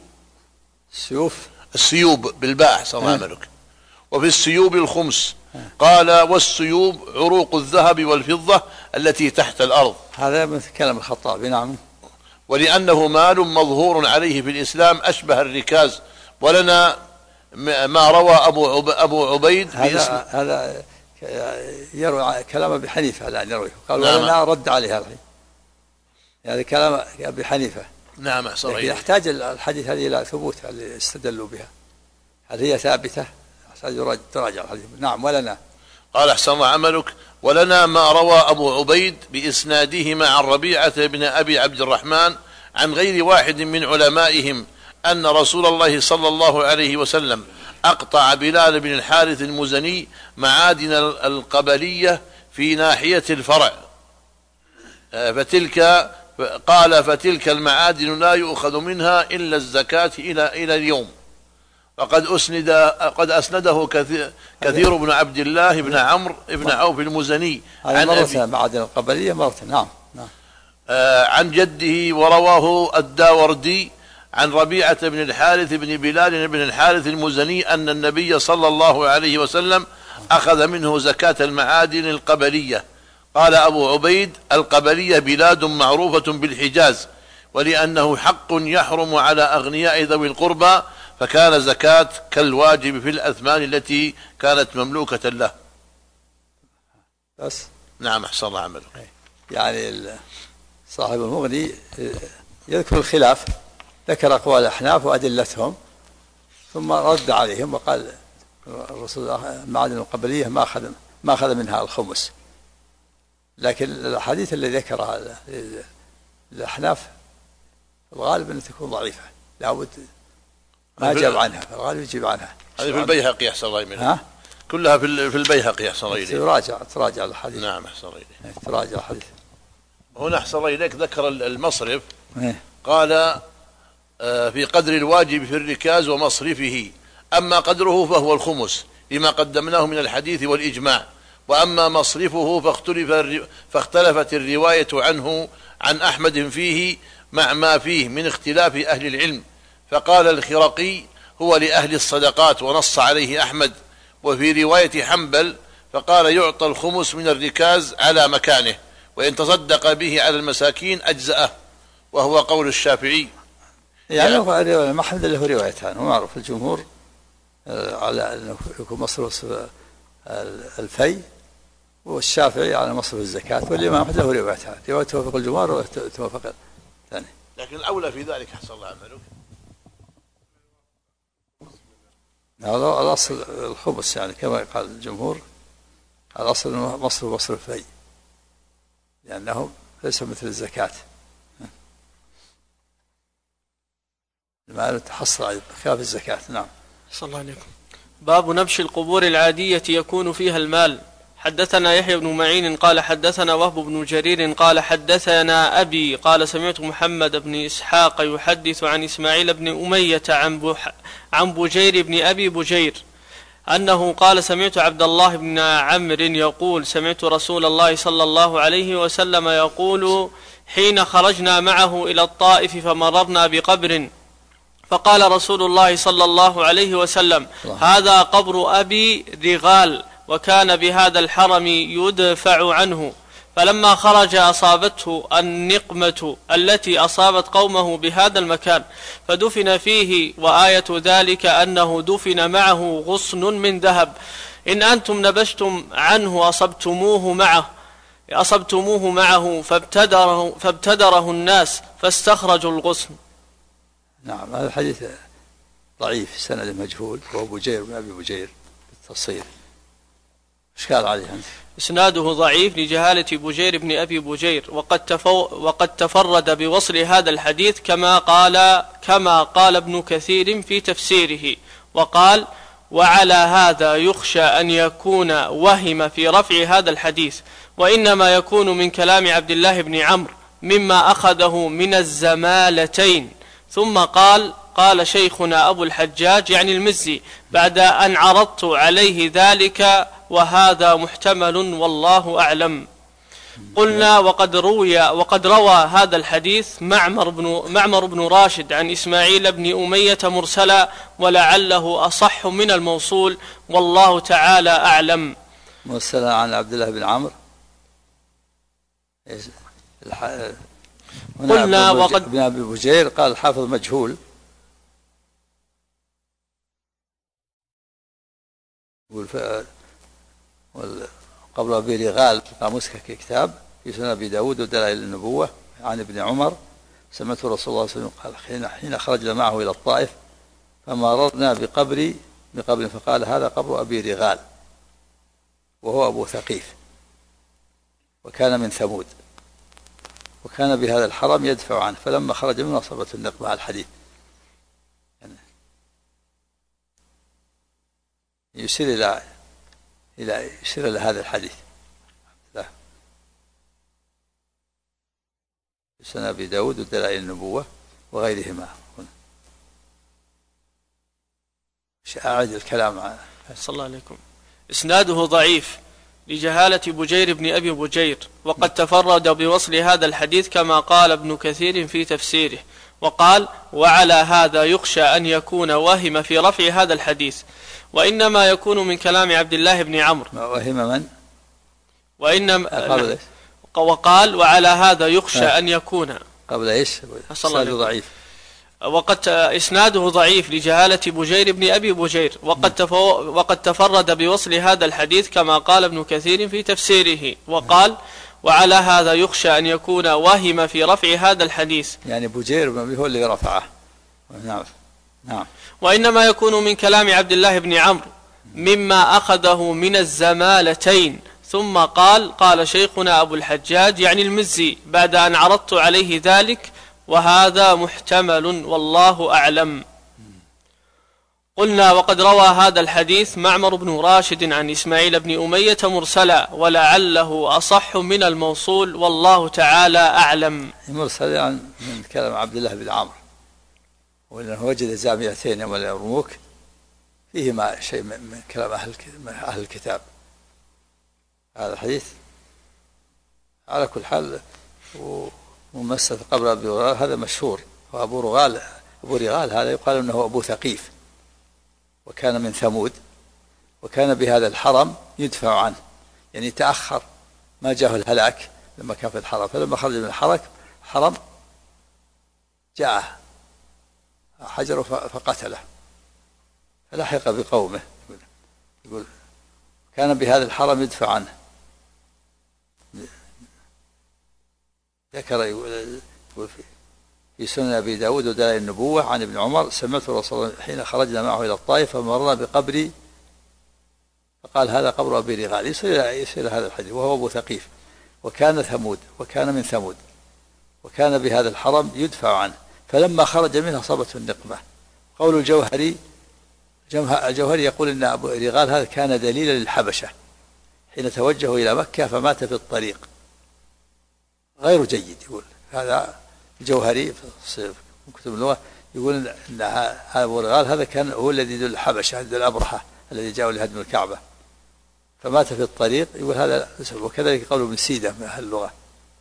السيوب بالباء صلى الله عليه وسلم. وفي السيوب الخمس. قال والسيوب عروق الذهب والفضة التي تحت الأرض. هذا مثل كلام الخطابي. نعم. ولأنه مال مظهور عليه في الإسلام أشبه الركاز. ولنا ما روى أبو عبيد هذا يروي كلام أبي حنيفة الآن يروي قال ولنا رد عليها الحين، يعني كلام أبي حنيفة. نعم صحيح. يحتاج الحديث هذه إلى ثبوت اللي استدلوا بها، هل هي ثابتة؟ تراجع الحديث. نعم. ولنا قال أحسن الله عملك ولنا ما روى أبو عبيد بإسنادهما عن ربيعة بن أبي عبد الرحمن عن غير واحد من علمائهم أن رسول الله صلى الله عليه وسلم أقطع بلال بن الحارث المزني معادن القبلية في ناحية الفرع، فتلك المعادن لا يؤخذ منها إلا الزكاة إلى اليوم. قد أسنده كثير بن عبد الله بن عمرو بن عوف المزني عن مرة معادن القبلية مرة. نعم. عن جده. ورواه الداوردي عن ربيعة بن الحارث بن بلال بن الحارث المزني أن النبي صلى الله عليه وسلم أخذ منه زكاة المعادن القبلية. قال أبو عبيد القبلية بلاد معروفة بالحجاز، ولأنه حق يحرم على أغنياء ذوي القربى فكان زكاة كالواجب في الأثمان التي كانت مملوكة له. بس. نعم أحسن الله عمله. يعني صاحب المغني يذكر الخلاف، ذكر أقوال الأحناف وأدلتهم ثم رد عليهم وقال الرسول المعادن القبلية ما أخذ منها الخمس. لكن الأحاديث اللي ذكرها الأحناف الغالب أن تكون ضعيفة، لابد ما جاب عنها، الغالب يجيب عنها. هذه في البيهقي أحسن الله إليك. كلها في البيهقي أحسن الله إليك. تراجع الحديث. نعم أحسن الله إليك. تراجع الحديث. هنا أحسن الله إليك ذكر المصرف. قال في قدر الواجب في الركاز ومصرفه، أما قدره فهو الخمس لما قدمناه من الحديث والإجماع، وأما مصرفه فاختلفت الرواية عنه عن أحمد فيه مع ما فيه من اختلاف أهل العلم. فقال الخرقي هو لأهل الصدقات ونص عليه أحمد. وفي رواية حنبل فقال يعطى الخمس من الركاز على مكانه، وإن تصدق به على المساكين أجزأه، وهو قول الشافعي. يعني محمد له روايتان، هو معروف الجمهور على أنه يكون مصروف الفي، والشافعي على مصروف الزكاة، والإمام أحمد له روايتان، رواية توافق الجمهور وتوافق الثاني. لكن الأولى في ذلك أحسن الله عملك هذا الأصل الخبز، يعني كما قال الجمهور الأصل مصروف الفي، لأنه ليس مثل الزكاة، المال تحصل خلاف الزكاة. نعم. صلى الله عليكم. باب نبش القبور العادية يكون فيها المال. حدثنا يحيى بن معين قال حدثنا وهب بن جرير قال حدثنا أبي قال سمعت محمد بن إسحاق يحدث عن إسماعيل بن أمية عن بجير بن أبي بجير أنه قال سمعت عبد الله بن عمرو يقول سمعت رسول الله صلى الله عليه وسلم يقول حين خرجنا معه إلى الطائف فمررنا بقبر فقال رسول الله صلى الله عليه وسلم هذا قبر أبي رغال وكان بهذا الحرم يدفع عنه، فلما خرج أصابته النقمة التي أصابت قومه بهذا المكان فدفن فيه، وآية ذلك أنه دفن معه غصن من ذهب، إن أنتم نبشتم عنه أصبتموه معه فابتدره الناس فاستخرجوا الغصن. نعم. هذا الحديث ضعيف، سند مجهول، وهو بجير بن أبي بجير بالتصير. إشكال عليه أنت؟ إسناده ضعيف لجهالة بجير بن أبي بجير، وقد تفرد بوصل هذا الحديث كما قال ابن كثير في تفسيره، وقال وعلى هذا يخشى أن يكون وهم في رفع هذا الحديث، وإنما يكون من كلام عبد الله بن عمرو مما أخذه من الزمالتين. ثم قال شيخنا أبو الحجاج يعني المزي بعد أن عرضت عليه ذلك وهذا محتمل والله أعلم. قلنا وقد روى هذا الحديث معمر بن راشد عن إسماعيل بن أمية مرسلا، ولعله أصح من الموصول والله تعالى أعلم. مرسلا عن عبد الله بن عمرو. قلنا وقد ابن أبي بجير قال الحافظ مجهول، قبل أبي رغال قاموس كتاب في سنن أبي داود ودلائل النبوة عن ابن عمر سمعت رسول الله صلى الله عليه وسلم قال حين خرجنا معه إلى الطائف فمررنا بقبر فقال هذا قبر أبي رغال وهو أبو ثقيف وكان من ثمود وكان بهذا الحرم يدفع عنه، فلما خرج منه أصابته النقمة. الحديث يعني يشير إلى هذا الحديث لا سنن أبي داود ودلائل النبوة وغيرهما. أعد الكلام صلى الله عليكم. إسناده ضعيف لجهالة بجير بن أبي بجير، وقد تفرد بوصل هذا الحديث كما قال ابن كثير في تفسيره، وقال وعلى هذا يخشى أن يكون وهم في رفع هذا الحديث، وإنما يكون من كلام عبد الله بن عمرو. وهم من؟ وقال وعلى هذا يخشى أن يكون قبل إيش؟ إسناده ضعيف. وقد إسناده ضعيف لجهالة بجير بن أبي بجير، وقد تفرد بوصل هذا الحديث كما قال ابن كثير في تفسيره، وقال وعلى هذا يخشى أن يكون وهم في رفع هذا الحديث، يعني بجير هو اللي رفعه. نعم. وإنما يكون من كلام عبد الله بن عمرو مما أخذه من الزمالتين. ثم قال شيخنا أبو الحجاج يعني المزي بعد أن عرضت عليه ذلك وهذا محتمل والله أعلم. قلنا وقد روى هذا الحديث معمر بن راشد عن إسماعيل بن أمية مرسلا، ولعله أصح من الموصول والله تعالى أعلم. مرسل يعني من كلام عبد الله بن عمرو، وأنه وجد زاميتين يوم اليرموك فيهما شيء من كلام أهل الكتاب. هذا الحديث على كل حال وممثل قبر أبي رغال هذا مشهور، وأبو رغال هذا يقال أنه أبو ثقيف وكان من ثمود وكان بهذا الحرم يدفع عنه، يعني تأخر ما جاءه الهلاك لما كان في الحرم، فلما خرج من الحرم جاءه حجر فقتله فلحق بقومه. يقول كان بهذا الحرم يدفع عنه. ذكر يقول في سنن أبي داود ودلائل النبوة عن ابن عمر سمعت رسول الله حين خرجنا معه إلى الطائف فمرنا بقبري فقال هذا قبر أبي رغال، يصير هذا الحديث وهو أبو ثقيف وكان ثمود، وكان من ثمود، وكان بهذا الحرم يدفع عنه، فلما خرج منه أصابته النقمة. قول الجوهري يقول إن أبو رغال هذا كان دليلا للحبشة حين توجهوا إلى مكة فمات في الطريق، غير جيد. يقول هذا الجوهري في كتب اللغة يقول أن أبو رغال هذا كان هو الذي يدل الحبشة، يدل الأبرحة الذي جاءوا لهدم الكعبة فمات في الطريق، يقول هذا. وكذلك قول ابن سيدة من أهل اللغة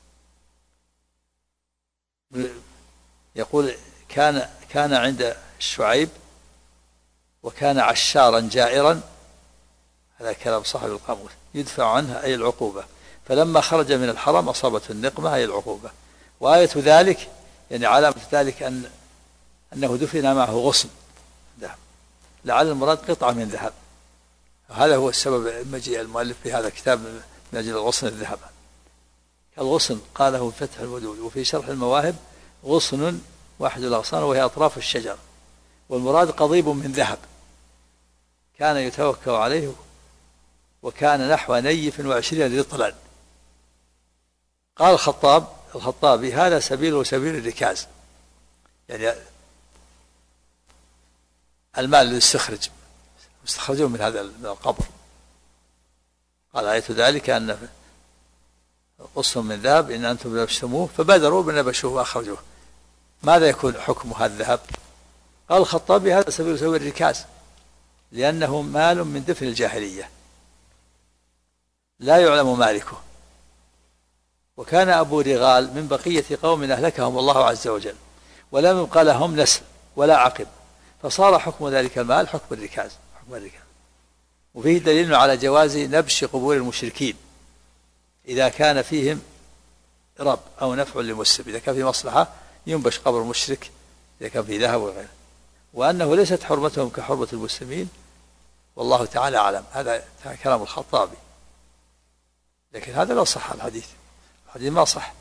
يقول كان عند شعيب وكان عشارا جائرا، هذا كلام صاحب القاموس، يدفع عنه أي العقوبة، فلما خرج من الحرم أصابته النقمة أي العقوبة. وآية ذلك يعني علامة ذلك أنه دفن معه غصن ذهب، لعل المراد قطعة من ذهب، هذا هو السبب مجيء المؤلف في هذا الكتاب من أجل الغصن الذهب. الغصن قاله فتح الودود، وفي شرح المواهب غصن واحد الأغصان وهي أطراف الشجر، والمراد قضيب من ذهب كان يتوكل عليه، وكان نحو نيف 20 رطلا. قال الخطابي هذا سبيله سبيل الركاز، يعني المال اللي يستخرجون من هذا القبر. قال آية ذلك أن غصن من ذهب إن أنتم نبشتموه فبادروا بنبشوه وأخرجوه. ماذا يكون حكم هذا الذهب؟ قال الخطابي هذا سبيل سبيل الركاز، لأنه مال من دفن الجاهلية لا يعلم مالكه، وكان أبو رغال من بقية قوم أهلكهم الله عز وجل ولم يبقى لهم نسل ولا عقب، فصار حكم ذلك المال حكم الركاز. وفيه دليل على جواز نبش قبور المشركين إذا كان فيهم رب أو نفع للمسلم، إذا كان في مصلحة ينبش قبر المشرك إذا كان فيه ذهب وغيره، وأنه ليست حرمتهم كحرمة المسلمين، والله تعالى أعلم. هذا كلام الخطابي، لكن هذا لا صح، الحديث ما صح.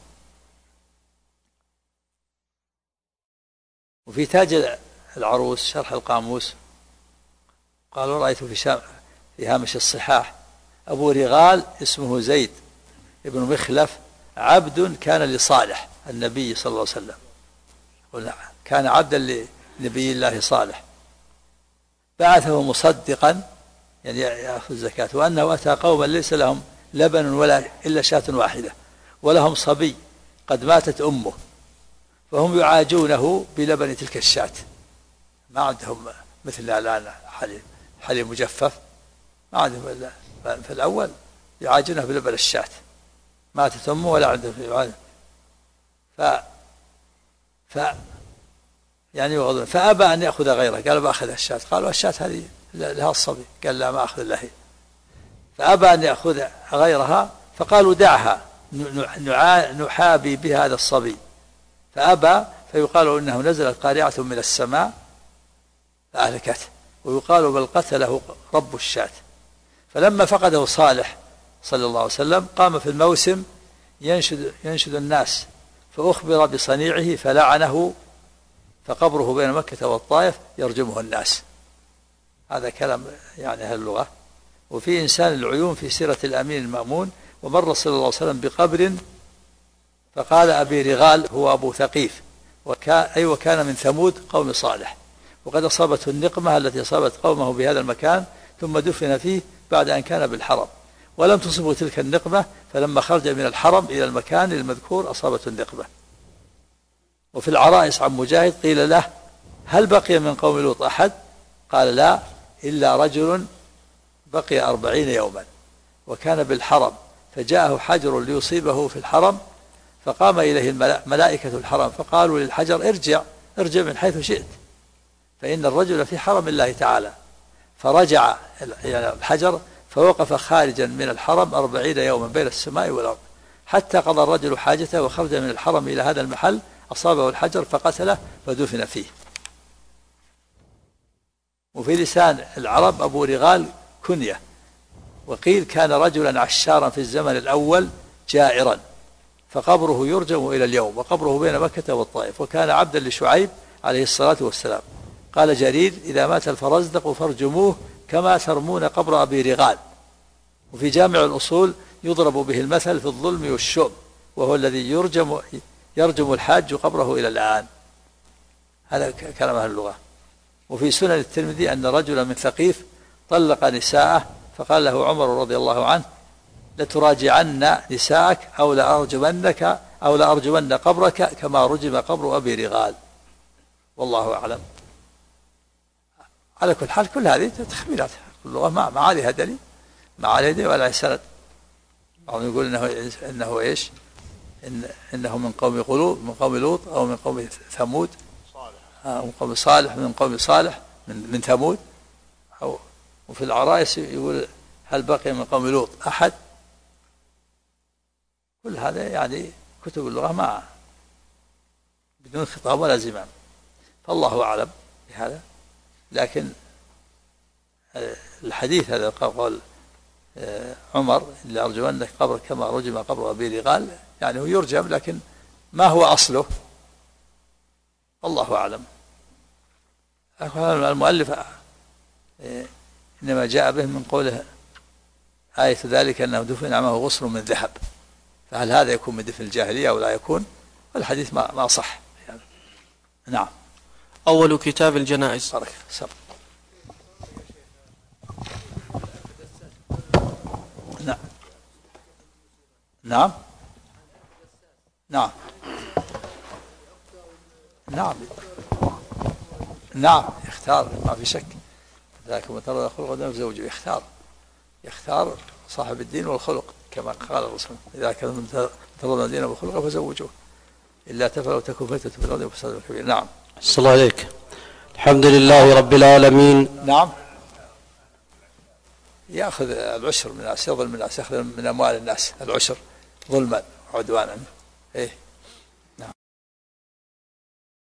وفي تاج العروس شرح القاموس قالوا رأيت في هامش الصحاح أبو رغال اسمه زيد ابن مخلف عبد كان لصالح النبي صلى الله عليه وسلم، كان عبدا لنبي الله صالح بعثه مصدقا يعني يأخذ الزكاة، وأنه أتى قوما ليس لهم لبن ولا إلا شاة واحدة ولهم صبي قد ماتت أمه، فهم يعاجونه بلبن تلك الشاة، ما عندهم مثل الآن حليب مجفف، ما عندهم إلا في الأول يعاجونه بلبن الشاة، ماتت أمه ولا عندهم يعاجونه يعني يغضون، فأبى أن يأخذ غيره، قال بأخذ الشاة، قالوا الشاة هذه لها الصبي، قال لا ما أخذ الله، فأبى أن يأخذ غيرها، فقالوا دعها نحابي بهذا الصبي، فأبى، فيقال إنه نزلت قارعة من السماء فأهلكته، ويقال بل قتله رب الشاة. فلما فقده صالح صلى الله عليه وسلم قام في الموسم ينشد الناس، فأخبر بصنيعه فلعنه، فقبره بين مكة والطائف يرجمه الناس. هذا كلام يعني أهل اللغة. وفي إنسان العيون في سيرة الأمين المأمون ومر صلى الله عليه وسلم بقبر فقال أبي رغال هو أبو ثقيف، وكان من ثمود قوم صالح، وقد أصابته النقمة التي أصابت قومه بهذا المكان، ثم دفن فيه بعد أن كان بالحرم، ولم تصبه تلك النقمة، فلما خرج من الحرم إلى المكان المذكور أصابته النقمة. وفي العرائس عن مجاهد قيل له هل بقي من قوم لوط أحد؟ قال لا إلا رجل بقي 40 يوما وكان بالحرم، فجاءه حجر ليصيبه في الحرم، فقام إليه ملائكة الحرم فقالوا للحجر ارجع من حيث شئت، فإن الرجل في حرم الله تعالى، فرجع الحجر فوقف خارجا من الحرم 40 يوما بين السماء والأرض، حتى قضى الرجل حاجته وخرج من الحرم إلى هذا المحل، أصابه الحجر فقتله فدفن فيه. وفي لسان العرب أبو رغال كنية، وقيل كان رجلا عشارا في الزمن الأول جائرا، فقبره يرجم إلى اليوم، وقبره بين مكة والطائف، وكان عبدا لشعيب عليه الصلاة والسلام. قال جرير إذا مات الفرزدق فارجموه كما ترمون قبر أبي رغال. وفي جامع الأصول يضرب به المثل في الظلم والشؤم، وهو الذي يرجم الحاج قبره إلى الآن. هذا كلام أهل اللغة. وفي سنن الترمذي أن رجلا من ثقيف طلق نساءه، فقال له عمر رضي الله عنه: لتراجعن نساءك أو لأرجمن قبرك كما رجم قبر أبي رغال. والله أعلم. على كل حال كل هذه تخمينات اللغة، ما عليها دليل، ما عليها دليل ولا سند. أو يقول إنه إيش؟ إنه من قوم لوط، أو من قوم ثمود، من قوم صالح، من قوم صالح من ثمود. وفي العرائس يقول: هل بقي من قوم لوط أحد؟ كل هذا يعني كتب اللغة ما بدون خطاب ولا زمام، فالله أعلم بهذا. لكن الحديث هذا قال عمر: لأرجمنك قبرك كما رجم قبر أبي رغال، يعني هو يرجم، لكن ما هو أصله الله أعلم. المؤلف إنما جاء به من قوله آية ذلك أنه دفن معه غصن من ذهب، فهل هذا يكون من دفن الجاهلية أو لا يكون؟ الحديث ما صح يعني. نعم. أول كتاب الجنائز. بارك سب. نعم نعم نعم نعم يختار، ما في شك. ذاك من ترى الخلق ودم زوجه يختار صاحب الدين والخلق، كما قال الرسول: إذا كان ترون الدين والخلق فزوجوه، إلا تفعلوا تكن فتنة في الأرض وفساد كبير. نعم. صلى الله عليك. الحمد لله رب العالمين. نعم. يأخذ العشر من الناس، يظلم الناس، يأخذ من أموال الناس العشر ظلما وعدوانا. إيه